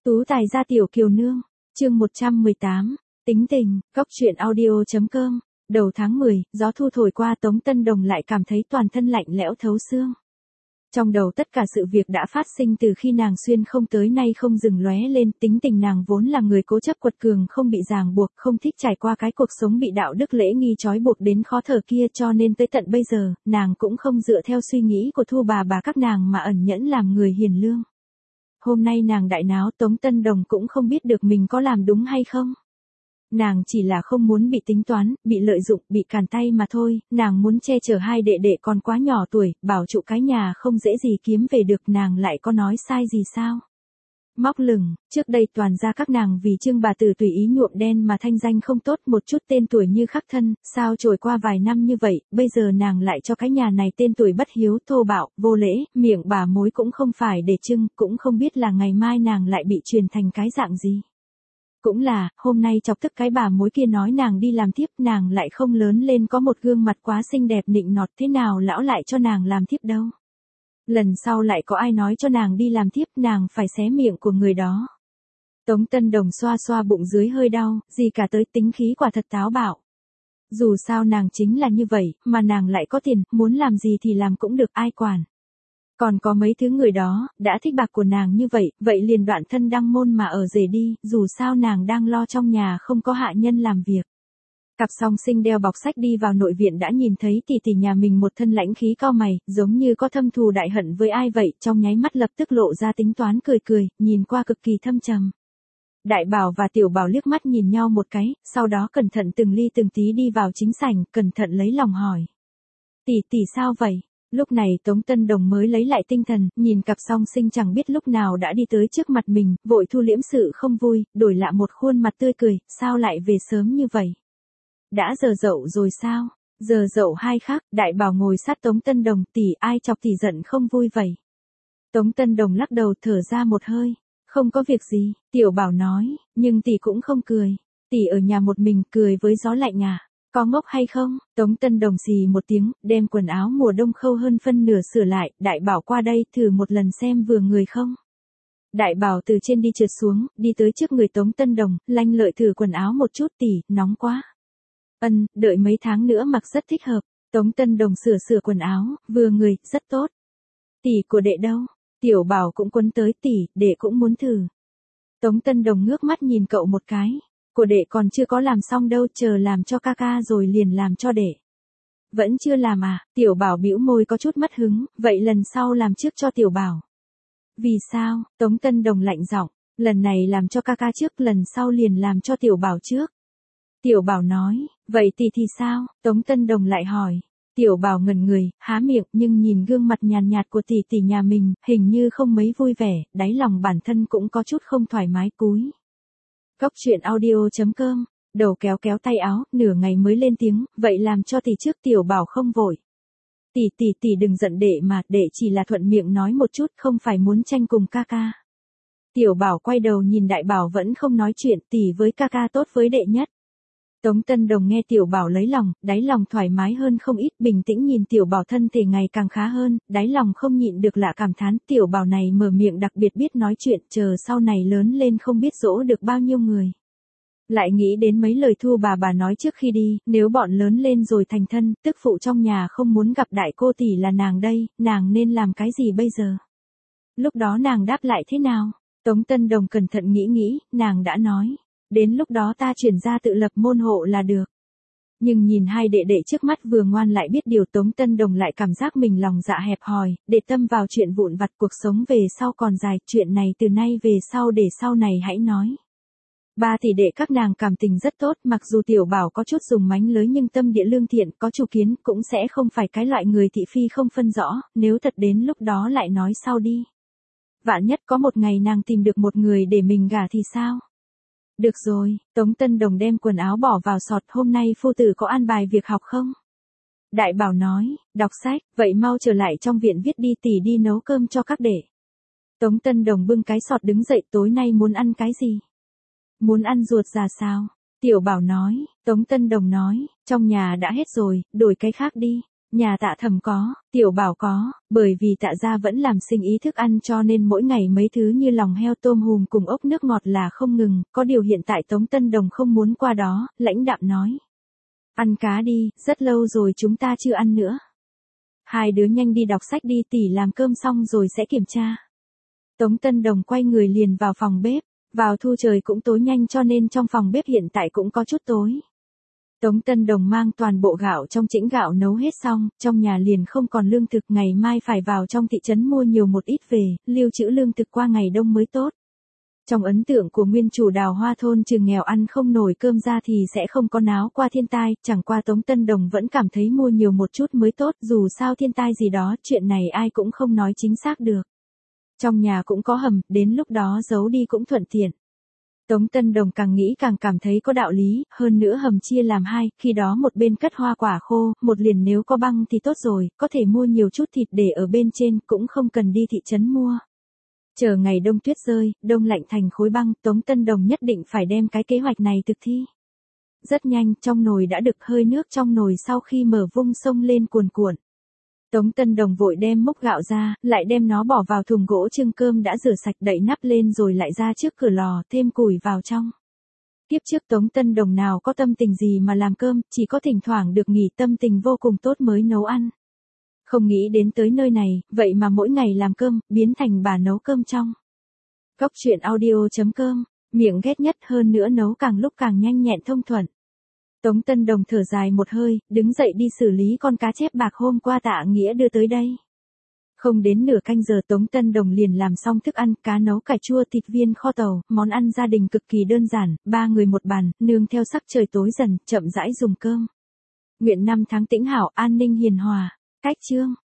Tú tài gia tiểu kiều nương, chương 118, tính tình, góc truyện audio.com, đầu tháng 10, gió thu thổi qua Tống Tân Đồng lại cảm thấy toàn thân lạnh lẽo thấu xương. Trong đầu tất cả sự việc đã phát sinh từ khi nàng xuyên không tới nay không dừng lóe lên, tính tình nàng vốn là người cố chấp quật cường không bị ràng buộc, không thích trải qua cái cuộc sống bị đạo đức lễ nghi trói buộc đến khó thở kia, cho nên tới tận bây giờ, nàng cũng không dựa theo suy nghĩ của Thu bà các nàng mà ẩn nhẫn làm người hiền lương. Hôm nay nàng đại náo, Tống Tân Đồng cũng không biết được mình có làm đúng hay không. Nàng chỉ là không muốn bị tính toán, bị lợi dụng, bị càn tay mà thôi, nàng muốn che chở hai đệ đệ còn quá nhỏ tuổi, bảo trụ cái nhà không dễ gì kiếm về được, nàng lại có nói sai gì sao? Móc lửng, trước đây toàn ra các nàng vì Trương bà tử tùy ý nhuộm đen mà thanh danh không tốt, một chút tên tuổi như khắc thân, sao trôi qua vài năm như vậy, bây giờ nàng lại cho cái nhà này tên tuổi bất hiếu, thô bạo, vô lễ, miệng bà mối cũng không phải để trưng, cũng không biết là ngày mai nàng lại bị truyền thành cái dạng gì. Cũng là, hôm nay chọc tức cái bà mối kia nói nàng đi làm thiếp, nàng lại không lớn lên có một gương mặt quá xinh đẹp nịnh nọt, thế nào lão lại cho nàng làm thiếp đâu. Lần sau lại có ai nói cho nàng đi làm thiếp, nàng phải xé miệng của người đó. Tống Tân Đồng xoa xoa bụng dưới hơi đau, gì cả tới tính khí quả thật táo bạo. Dù sao nàng chính là như vậy, mà nàng lại có tiền, muốn làm gì thì làm cũng được, ai quản. Còn có mấy thứ người đó, đã thích bạc của nàng như vậy, vậy liền đoạn thân đăng môn mà ở rể đi, dù sao nàng đang lo trong nhà không có hạ nhân làm việc. Cặp song sinh đeo bọc sách đi vào nội viện đã nhìn thấy tỷ tỷ nhà mình một thân lãnh khí cau mày, giống như có thâm thù đại hận với ai vậy, trong nháy mắt lập tức lộ ra tính toán cười cười, nhìn qua cực kỳ thâm trầm. Đại Bảo và Tiểu Bảo liếc mắt nhìn nhau một cái, sau đó cẩn thận từng ly từng tí đi vào chính sảnh, cẩn thận lấy lòng hỏi. Tỷ sao vậy? Lúc này Tống Tân Đồng mới lấy lại tinh thần, nhìn cặp song sinh chẳng biết lúc nào đã đi tới trước mặt mình, vội thu liễm sự không vui, đổi lại một khuôn mặt tươi cười, sao lại về sớm như vậy? Đã giờ dậu rồi sao? Giờ dậu hai khắc, Đại Bảo ngồi sát Tống Tân Đồng, tỷ ai chọc tỷ giận không vui vậy? Tống Tân Đồng lắc đầu thở ra một hơi, không có việc gì, Tiểu Bảo nói, nhưng tỷ cũng không cười, tỷ ở nhà một mình cười với gió lạnh à? Có ngốc hay không? Tống Tân Đồng xì một tiếng, đem quần áo mùa đông khâu hơn phân nửa sửa lại, Đại Bảo qua đây thử một lần xem vừa người không. Đại Bảo từ trên đi trượt xuống, đi tới trước người Tống Tân Đồng, lanh lợi thử quần áo một chút, tỷ, nóng quá. Đợi mấy tháng nữa mặc rất thích hợp. Tống Tân Đồng sửa quần áo, vừa người, rất tốt. Tỷ của đệ đâu? Tiểu Bảo cũng quấn tới, tỷ, đệ cũng muốn thử. Tống Tân Đồng ngước mắt nhìn cậu một cái. Của đệ còn chưa có làm xong đâu, chờ làm cho ca rồi liền làm cho đệ. Vẫn chưa làm à? Tiểu Bảo bĩu môi có chút mất hứng, vậy lần sau làm trước cho Tiểu Bảo. Vì sao? Tống Tân Đồng lạnh giọng, lần này làm cho ca trước, lần sau liền làm cho Tiểu Bảo trước. Tiểu Bảo nói, vậy tỷ thì sao? Tống Tân Đồng lại hỏi. Tiểu Bảo ngẩn người, há miệng, nhưng nhìn gương mặt nhàn nhạt của tỷ nhà mình, hình như không mấy vui vẻ, đáy lòng bản thân cũng có chút không thoải mái cúi. Góc truyện audio.com, đầu kéo tay áo, nửa ngày mới lên tiếng, vậy làm cho tỷ trước. Tiểu Bảo không vội. Tỷ đừng giận đệ mà, đệ chỉ là thuận miệng nói một chút, không phải muốn tranh cùng ca. Tiểu Bảo quay đầu nhìn Đại Bảo vẫn không nói chuyện, tỷ với ca tốt với đệ nhất. Tống Tân Đồng nghe Tiểu Bảo lấy lòng, đáy lòng thoải mái hơn không ít, bình tĩnh nhìn Tiểu Bảo thân thể ngày càng khá hơn, đáy lòng không nhịn được lạ cảm thán, Tiểu Bảo này mở miệng đặc biệt biết nói chuyện, chờ sau này lớn lên không biết dỗ được bao nhiêu người. Lại nghĩ đến mấy lời Thu bà nói trước khi đi, nếu bọn lớn lên rồi thành thân, tức phụ trong nhà không muốn gặp đại cô tỷ là nàng đây, nàng nên làm cái gì bây giờ? Lúc đó nàng đáp lại thế nào? Tống Tân Đồng cẩn thận nghĩ, nàng đã nói. Đến lúc đó ta chuyển ra tự lập môn hộ là được. Nhưng nhìn hai đệ đệ trước mắt vừa ngoan lại biết điều, Tống Tân Đồng lại cảm giác mình lòng dạ hẹp hòi, để tâm vào chuyện vụn vặt, cuộc sống về sau còn dài, chuyện này từ nay về sau để sau này hãy nói. Ba tỷ đệ các nàng cảm tình rất tốt, mặc dù Tiểu Bảo có chút dùng mánh lới nhưng tâm địa lương thiện, có chủ kiến, cũng sẽ không phải cái loại người thị phi không phân rõ, nếu thật đến lúc đó lại nói sau đi. Vạn nhất có một ngày nàng tìm được một người để mình gả thì sao? Được rồi, Tống Tân Đồng đem quần áo bỏ vào sọt, hôm nay phu tử có an bài việc học không? Đại Bảo nói, đọc sách, vậy mau trở lại trong viện viết đi, tỷ đi nấu cơm cho các đệ. Tống Tân Đồng bưng cái sọt đứng dậy, tối nay muốn ăn cái gì? Muốn ăn ruột già sao? Tiểu Bảo nói, Tống Tân Đồng nói, trong nhà đã hết rồi, đổi cái khác đi. Nhà Tạ Thẩm có, Tiểu Bảo có, bởi vì Tạ gia vẫn làm sinh ý thức ăn cho nên mỗi ngày mấy thứ như lòng heo tôm hùm cùng ốc nước ngọt là không ngừng, có điều hiện tại Tống Tân Đồng không muốn qua đó, lãnh đạm nói. Ăn cá đi, rất lâu rồi chúng ta chưa ăn nữa. Hai đứa nhanh đi đọc sách đi, tỷ làm cơm xong rồi sẽ kiểm tra. Tống Tân Đồng quay người liền vào phòng bếp, vào thu trời cũng tối nhanh cho nên trong phòng bếp hiện tại cũng có chút tối. Tống Tân Đồng mang toàn bộ gạo trong chĩnh gạo nấu hết xong, trong nhà liền không còn lương thực, ngày mai phải vào trong thị trấn mua nhiều một ít về, lưu trữ lương thực qua ngày đông mới tốt. Trong ấn tượng của nguyên chủ Đào Hoa thôn trừ nghèo ăn không nổi cơm ra thì sẽ không có náo qua thiên tai, chẳng qua Tống Tân Đồng vẫn cảm thấy mua nhiều một chút mới tốt, dù sao thiên tai gì đó, chuyện này ai cũng không nói chính xác được. Trong nhà cũng có hầm, đến lúc đó giấu đi cũng thuận tiện. Tống Tân Đồng càng nghĩ càng cảm thấy có đạo lý, hơn nữa hầm chia làm hai, khi đó một bên cất hoa quả khô, một liền nếu có băng thì tốt rồi, có thể mua nhiều chút thịt để ở bên trên, cũng không cần đi thị trấn mua. Chờ ngày đông tuyết rơi, đông lạnh thành khối băng, Tống Tân Đồng nhất định phải đem cái kế hoạch này thực thi. Rất nhanh, trong nồi đã đực, hơi nước trong nồi sau khi mở vung sông lên cuồn cuộn. Tống Tân Đồng vội đem múc gạo ra, lại đem nó bỏ vào thùng gỗ trưng cơm đã rửa sạch, đậy nắp lên rồi lại ra trước cửa lò, thêm củi vào trong. Tiếp trước Tống Tân Đồng nào có tâm tình gì mà làm cơm, chỉ có thỉnh thoảng được nghỉ, tâm tình vô cùng tốt mới nấu ăn. Không nghĩ đến tới nơi này, vậy mà mỗi ngày làm cơm, biến thành bà nấu cơm trong. Góc truyện audio.com, miệng ghét nhất, hơn nữa nấu càng lúc càng nhanh nhẹn thông thuận. Tống Tân Đồng thở dài một hơi, đứng dậy đi xử lý con cá chép bạc hôm qua Tạ Nghĩa đưa tới đây. Không đến nửa canh giờ Tống Tân Đồng liền làm xong thức ăn, cá nấu cải chua, thịt viên kho tàu, món ăn gia đình cực kỳ đơn giản, 3 người một bàn, nương theo sắc trời tối dần, chậm rãi dùng cơm. Nguyện năm tháng tĩnh hảo, an ninh hiền hòa. Cách chương